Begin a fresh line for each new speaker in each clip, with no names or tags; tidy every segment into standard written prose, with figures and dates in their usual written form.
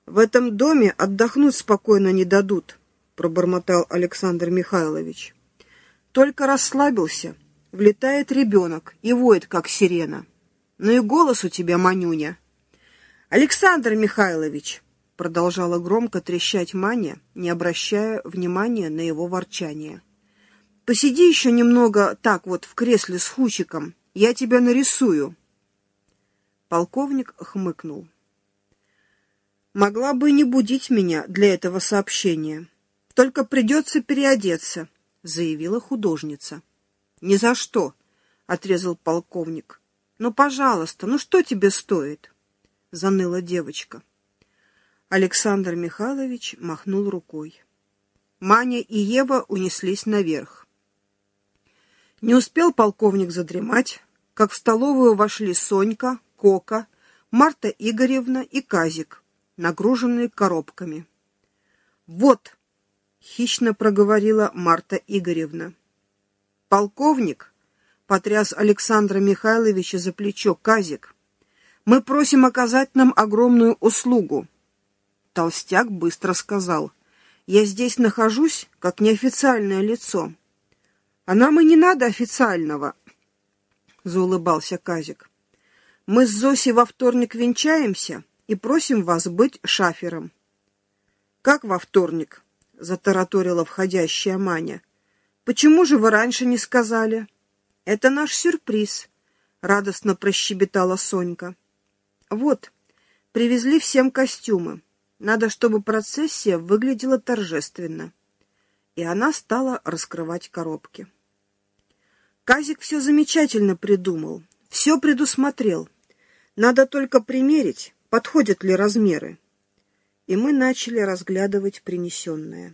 В этом доме отдохнуть спокойно не дадут, пробормотал Александр Михайлович. Только расслабился, влетает ребенок и воет, как сирена. Ну и голос у тебя, Манюня. Александр Михайлович, продолжала громко трещать Маня, не обращая внимания на его ворчание. Посиди еще немного так вот в кресле с Хучиком, я тебя нарисую. Полковник хмыкнул. Могла бы не будить меня для этого сообщения. Только придется переодеться, заявила художница. Ни за что, отрезал полковник. Ну, пожалуйста, ну что тебе стоит? Заныла девочка. Александр Михайлович махнул рукой. Маня и Ева унеслись наверх. Не успел полковник задремать, как в столовую вошли Сонька, Кока, Марта Игоревна и Казик, нагруженные коробками. «Вот», — хищно проговорила Марта Игоревна. «Полковник», — потряс Александра Михайловича за плечо Казик, — «мы просим оказать нам огромную услугу». Толстяк быстро сказал: «Я здесь нахожусь как неофициальное лицо». «А нам и не надо официального», — заулыбался Казик. «Мы с Зосей во вторник венчаемся и просим вас быть шафером». «Как во вторник?» — затараторила входящая Маня. «Почему же вы раньше не сказали?» «Это наш сюрприз», — радостно прощебетала Сонька. «Вот, привезли всем костюмы. Надо, чтобы процессия выглядела торжественно». И она стала раскрывать коробки. Казик все замечательно придумал, все предусмотрел. Надо только примерить, подходят ли размеры. И мы начали разглядывать принесенное.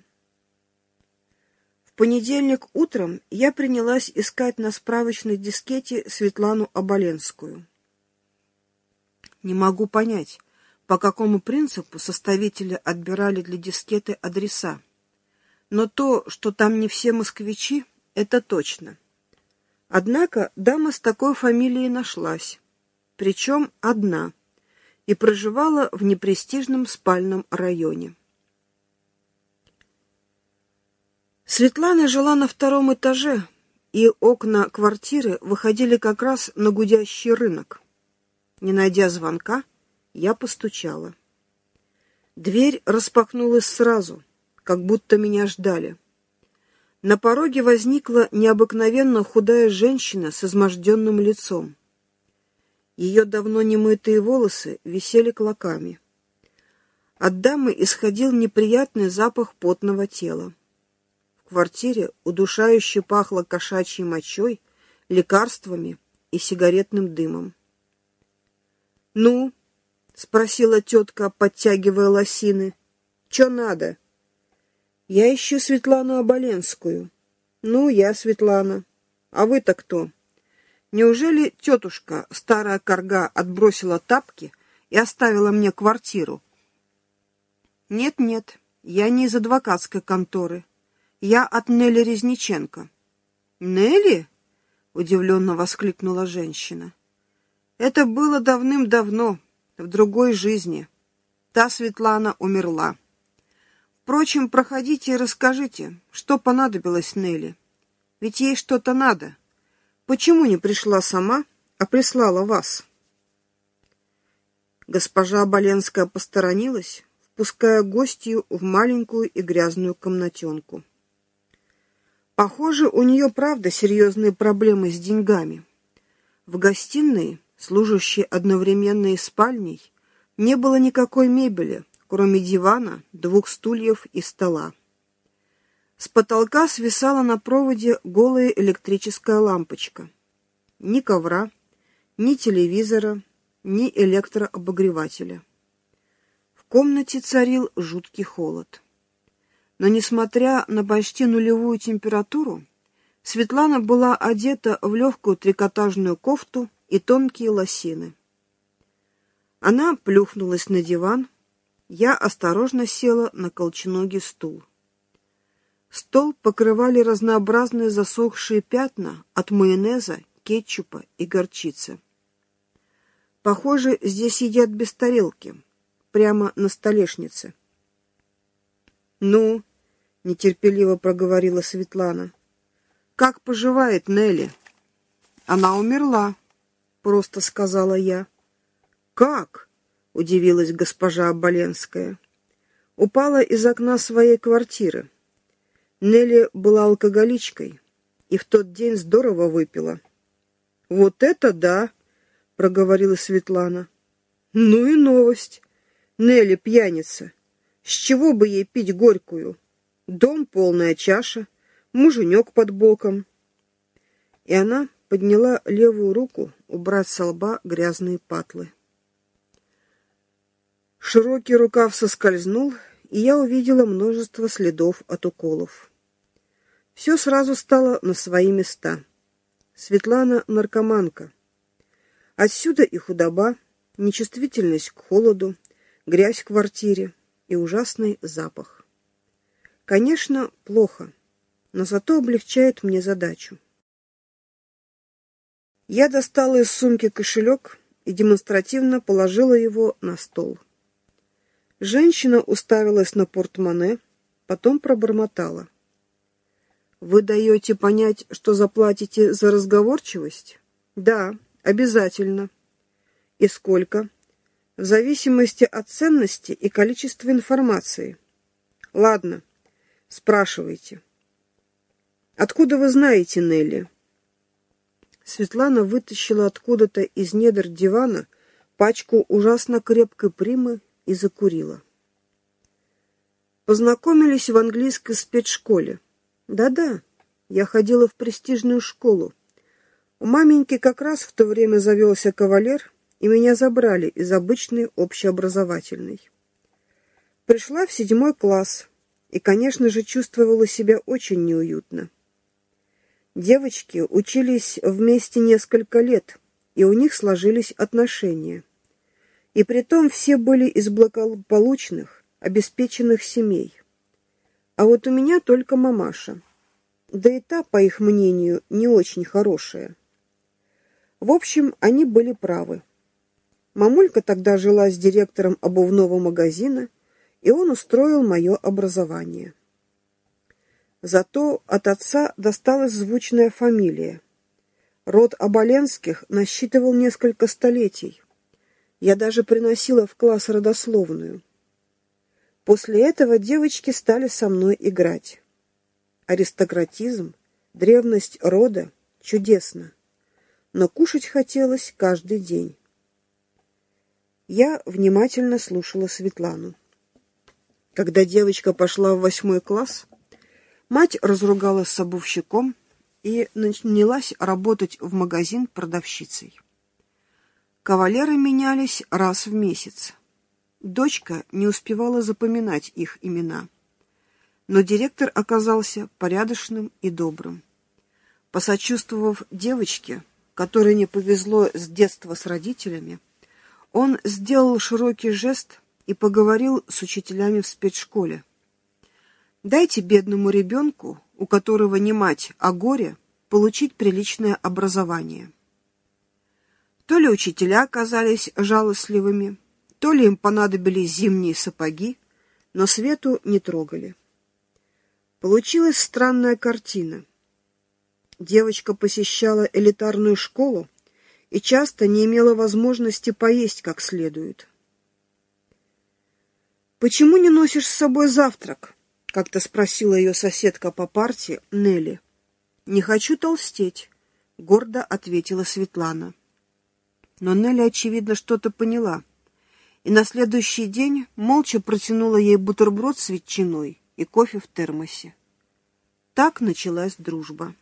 В понедельник утром я принялась искать на справочной дискете Светлану Оболенскую. Не могу понять, по какому принципу составители отбирали для дискеты адреса. Но то, что там не все москвичи, это точно. Однако дама с такой фамилией нашлась, причем одна, и проживала в непрестижном спальном районе. Светлана жила на втором этаже, и окна квартиры выходили как раз на гудящий рынок. Не найдя звонка, я постучала. Дверь распахнулась сразу, как будто меня ждали. На пороге возникла необыкновенно худая женщина с изможденным лицом. Ее давно немытые волосы висели клоками. От дамы исходил неприятный запах потного тела. В квартире удушающе пахло кошачьей мочой, лекарствами и сигаретным дымом. «Ну?» — спросила тетка, подтягивая лосины. «Чё надо?» «Я ищу Светлану Оболенскую». «Ну, я Светлана. А вы-то кто?» «Неужели тетушка, старая корга, отбросила тапки и оставила мне квартиру?» «Нет-нет, я не из адвокатской конторы. Я от Нелли Резниченко». «Нелли?» — удивленно воскликнула женщина. «Это было давным-давно, в другой жизни. Та Светлана умерла. Впрочем, проходите и расскажите, что понадобилось Нелли. Ведь ей что-то надо. Почему не пришла сама, а прислала вас?» Госпожа Оболенская посторонилась, впуская гостью в маленькую и грязную комнатенку. Похоже, у нее правда серьезные проблемы с деньгами. В гостиной, служащей одновременно и спальней, не было никакой мебели, кроме дивана, 2 стульев и стола. С потолка свисала на проводе голая электрическая лампочка. Ни ковра, ни телевизора, ни электрообогревателя. В комнате царил жуткий холод. Но, несмотря на почти нулевую температуру, Светлана была одета в легкую трикотажную кофту и тонкие лосины. Она плюхнулась на диван, я осторожно села на колченогий стул. Стол покрывали разнообразные засохшие пятна от майонеза, кетчупа и горчицы. Похоже, здесь едят без тарелки, прямо на столешнице. «Ну?» — нетерпеливо проговорила Светлана. «Как поживает Нелли?» «Она умерла», — просто сказала я. «Как?» — удивилась госпожа Оболенская. «Упала из окна своей квартиры. Нелли была алкоголичкой и в тот день здорово выпила». «Вот это да!» — проговорила Светлана. «Ну и новость. Нелли пьяница. С чего бы ей пить горькую? Дом полная чаша, муженек под боком». И она подняла левую руку убрать со лба грязные патлы. Широкий рукав соскользнул, и я увидела множество следов от уколов. Все сразу стало на свои места. Светлана наркоманка. Отсюда и худоба, нечувствительность к холоду, грязь в квартире и ужасный запах. Конечно, плохо, но зато облегчает мне задачу. Я достала из сумки кошелек и демонстративно положила его на стол. Женщина уставилась на портмоне, потом пробормотала: «Вы даете понять, что заплатите за разговорчивость?» «Да, обязательно». «И сколько?» «В зависимости от ценности и количества информации». «Ладно, спрашивайте». «Откуда вы знаете Нелли?» Светлана вытащила откуда-то из недр дивана пачку ужасно крепкой примы и закурила. «Познакомились в английской спецшколе. Да-да, я ходила в престижную школу. У маменьки как раз в то время завелся кавалер, и меня забрали из обычной общеобразовательной. Пришла в 7 класс и, конечно же, чувствовала себя очень неуютно. Девочки учились вместе несколько лет, и у них сложились отношения. И притом все были из благополучных, обеспеченных семей. А вот у меня только мамаша. Да и та, по их мнению, не очень хорошая. В общем, они были правы. Мамулька тогда жила с директором обувного магазина, и он устроил мое образование. Зато от отца досталась звучная фамилия. Род Оболенских насчитывал несколько столетий. Я даже приносила в класс родословную. После этого девочки стали со мной играть. Аристократизм, древность рода — чудесно. Но кушать хотелось каждый день. Я внимательно слушала Светлану. Когда девочка пошла в 8 класс, мать разругалась с обувщиком и нанялась работать в магазин продавщицей. Кавалеры менялись раз в месяц. Дочка не успевала запоминать их имена. Но директор оказался порядочным и добрым. Посочувствовав девочке, которой не повезло с детства с родителями, он сделал широкий жест и поговорил с учителями в спецшколе. «Дайте бедному ребенку, у которого не мать, а горе, получить приличное образование». То ли учителя оказались жалостливыми, то ли им понадобились зимние сапоги, но Свету не трогали. Получилась странная картина. Девочка посещала элитарную школу и часто не имела возможности поесть как следует. «Почему не носишь с собой завтрак?» — как-то спросила ее соседка по парте Нелли. «Не хочу толстеть», — гордо ответила Светлана. Но Нелли, очевидно, что-то поняла, и на следующий день молча протянула ей бутерброд с ветчиной и кофе в термосе. Так началась дружба.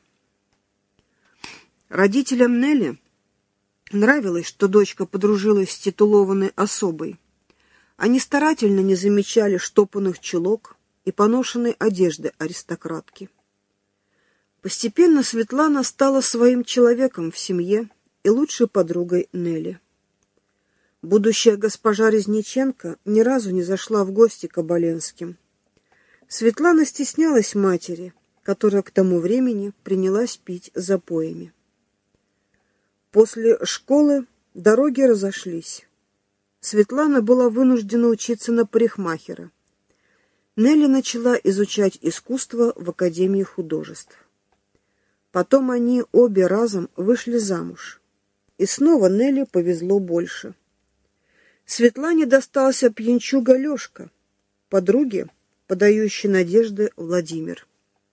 Родителям Нелли нравилось, что дочка подружилась с титулованной особой. Они старательно не замечали штопанных чулок и поношенной одежды аристократки. Постепенно Светлана стала своим человеком в семье и лучшей подругой Нелли. Будущая госпожа Резниченко ни разу не зашла в гости к Оболенским. Светлана стеснялась матери, которая к тому времени принялась пить запоями. После школы дороги разошлись. Светлана была вынуждена учиться на парикмахера. Нелли начала изучать искусство в Академии художеств. Потом они обе разом вышли замуж. И снова Нелли повезло больше. Светлане достался пьянчуга Лёшка, подруге, подающей надежды Владимир.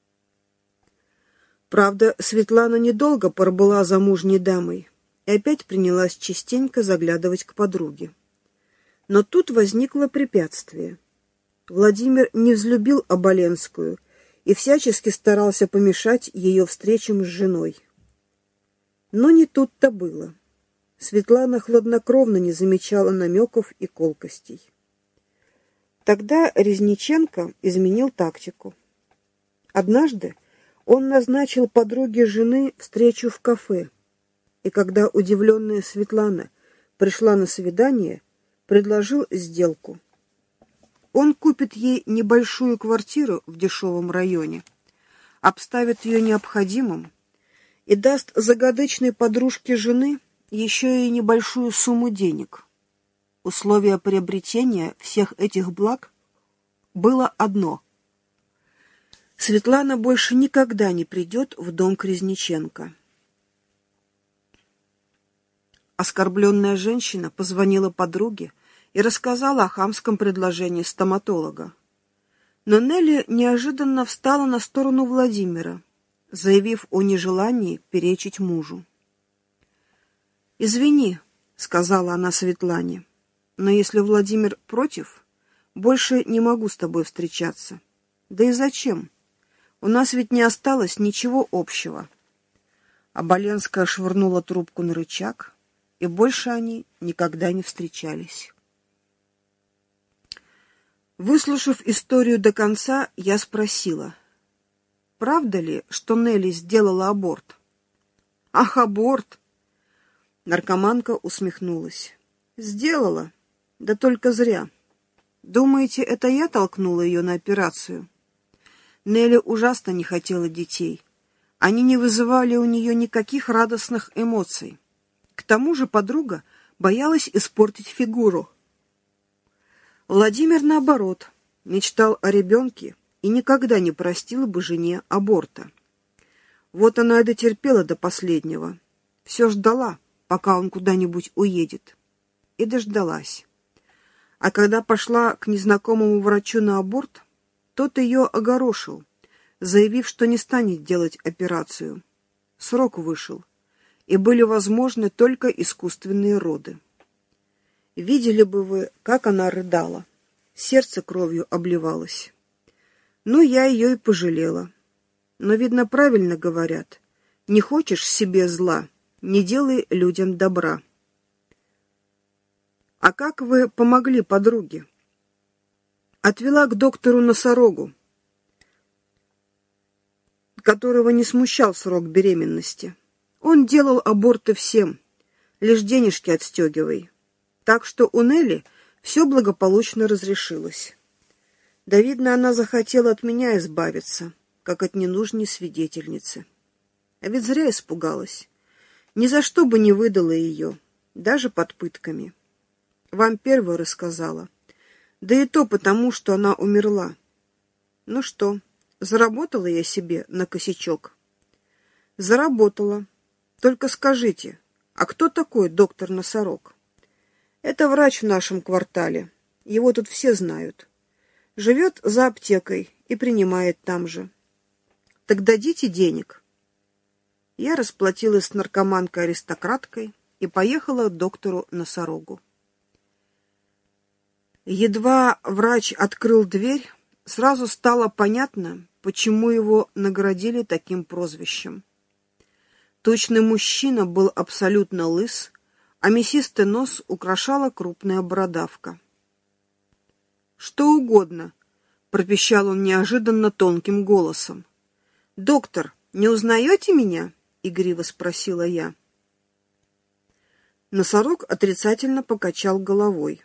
Правда, Светлана недолго пробыла замужней дамой и опять принялась частенько заглядывать к подруге. Но тут возникло препятствие. Владимир не взлюбил Оболенскую и всячески старался помешать ее встречам с женой. Но не тут-то было. Светлана хладнокровно не замечала намеков и колкостей. Тогда Резниченко изменил тактику. Однажды он назначил подруге жены встречу в кафе, и когда удивленная Светлана пришла на свидание, предложил сделку. Он купит ей небольшую квартиру в дешевом районе, обставит ее необходимым и даст загадочной подружке жены еще и небольшую сумму денег. Условие приобретения всех этих благ было одно: Светлана больше никогда не придет в дом к Резниченко. Оскорбленная женщина позвонила подруге и рассказала о хамском предложении стоматолога. Но Нелли неожиданно встала на сторону Владимира, заявив о нежелании перечить мужу. «Извини», — сказала она Светлане, — «но если Владимир против, больше не могу с тобой встречаться. Да и зачем? У нас ведь не осталось ничего общего». Оболенская швырнула трубку на рычаг, и больше они никогда не встречались. Выслушав историю до конца, я спросила: «Правда ли, что Нелли сделала аборт?» «Ах, аборт!» Наркоманка усмехнулась. «Сделала, да только зря. Думаете, это я толкнула ее на операцию?» Нелли ужасно не хотела детей. Они не вызывали у нее никаких радостных эмоций. К тому же подруга боялась испортить фигуру. Владимир, наоборот, мечтал о ребенке и никогда не простил бы жене аборта. Вот она и дотерпела до последнего. Все ждала, пока он куда-нибудь уедет. И дождалась. А когда пошла к незнакомому врачу на аборт, тот ее огорошил, заявив, что не станет делать операцию. Срок вышел, и были возможны только искусственные роды. Видели бы вы, как она рыдала. Сердце кровью обливалось. Ну, я ее и пожалела. Но, видно, правильно говорят: не хочешь себе зла, не делай людям добра. А как вы помогли подруге? Отвела к доктору Носорогу, которого не смущал срок беременности. Он делал аборты всем, лишь денежки отстегивай. Так что у Нелли все благополучно разрешилось. Да, видно, она захотела от меня избавиться, как от ненужной свидетельницы. А ведь зря испугалась. Ни за что бы не выдала ее, даже под пытками. Вам первую рассказала. Да и то потому, что она умерла. Ну что, заработала я себе на косячок? Заработала. Только скажите, а кто такой доктор Носорог? Это врач в нашем квартале. Его тут все знают. Живет за аптекой и принимает там же. Так дадите денег. Я расплатилась с наркоманкой-аристократкой и поехала к доктору Носорогу. Едва врач открыл дверь, сразу стало понятно, почему его наградили таким прозвищем. Тучный мужчина был абсолютно лыс, а мясистый нос украшала крупная бородавка. «Что угодно», — пропищал он неожиданно тонким голосом. «Доктор, не узнаете меня?» — игриво спросила я. Носорог отрицательно покачал головой.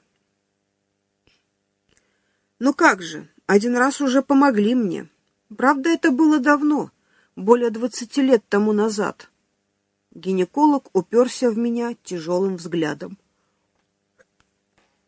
«Ну как же, один раз уже помогли мне. Правда, это было давно, более 20 лет тому назад». Гинеколог уперся в меня тяжелым взглядом.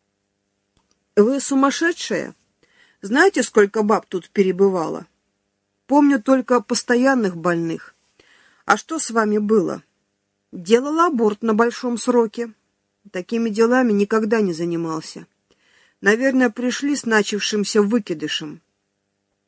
Вы сумасшедшая? Знаете, сколько баб тут перебывало? Помню только постоянных больных. А что с вами было? Делала аборт на большом сроке. Такими делами никогда не занимался. Наверное, пришли с начавшимся выкидышем.